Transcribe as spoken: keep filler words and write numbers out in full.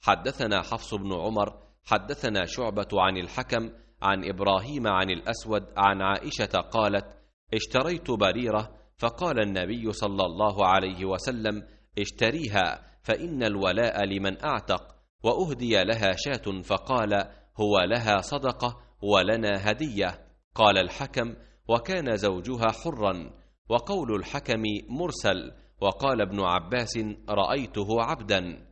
حدثنا حفص بن عمر حدثنا شعبة عن الحكم عن إبراهيم عن الأسود عن عائشة قالت: اشتريت بريرة فقال النبي صلى الله عليه وسلم: اشتريها فإن الولاء لمن أعتق. وأهدي لها شاة فقال: هو لها صدقة ولنا هدية. قال الحكم: وكان زوجها حرا. وقول الحكم مرسل. وقال ابن عباس: رأيته عبدا.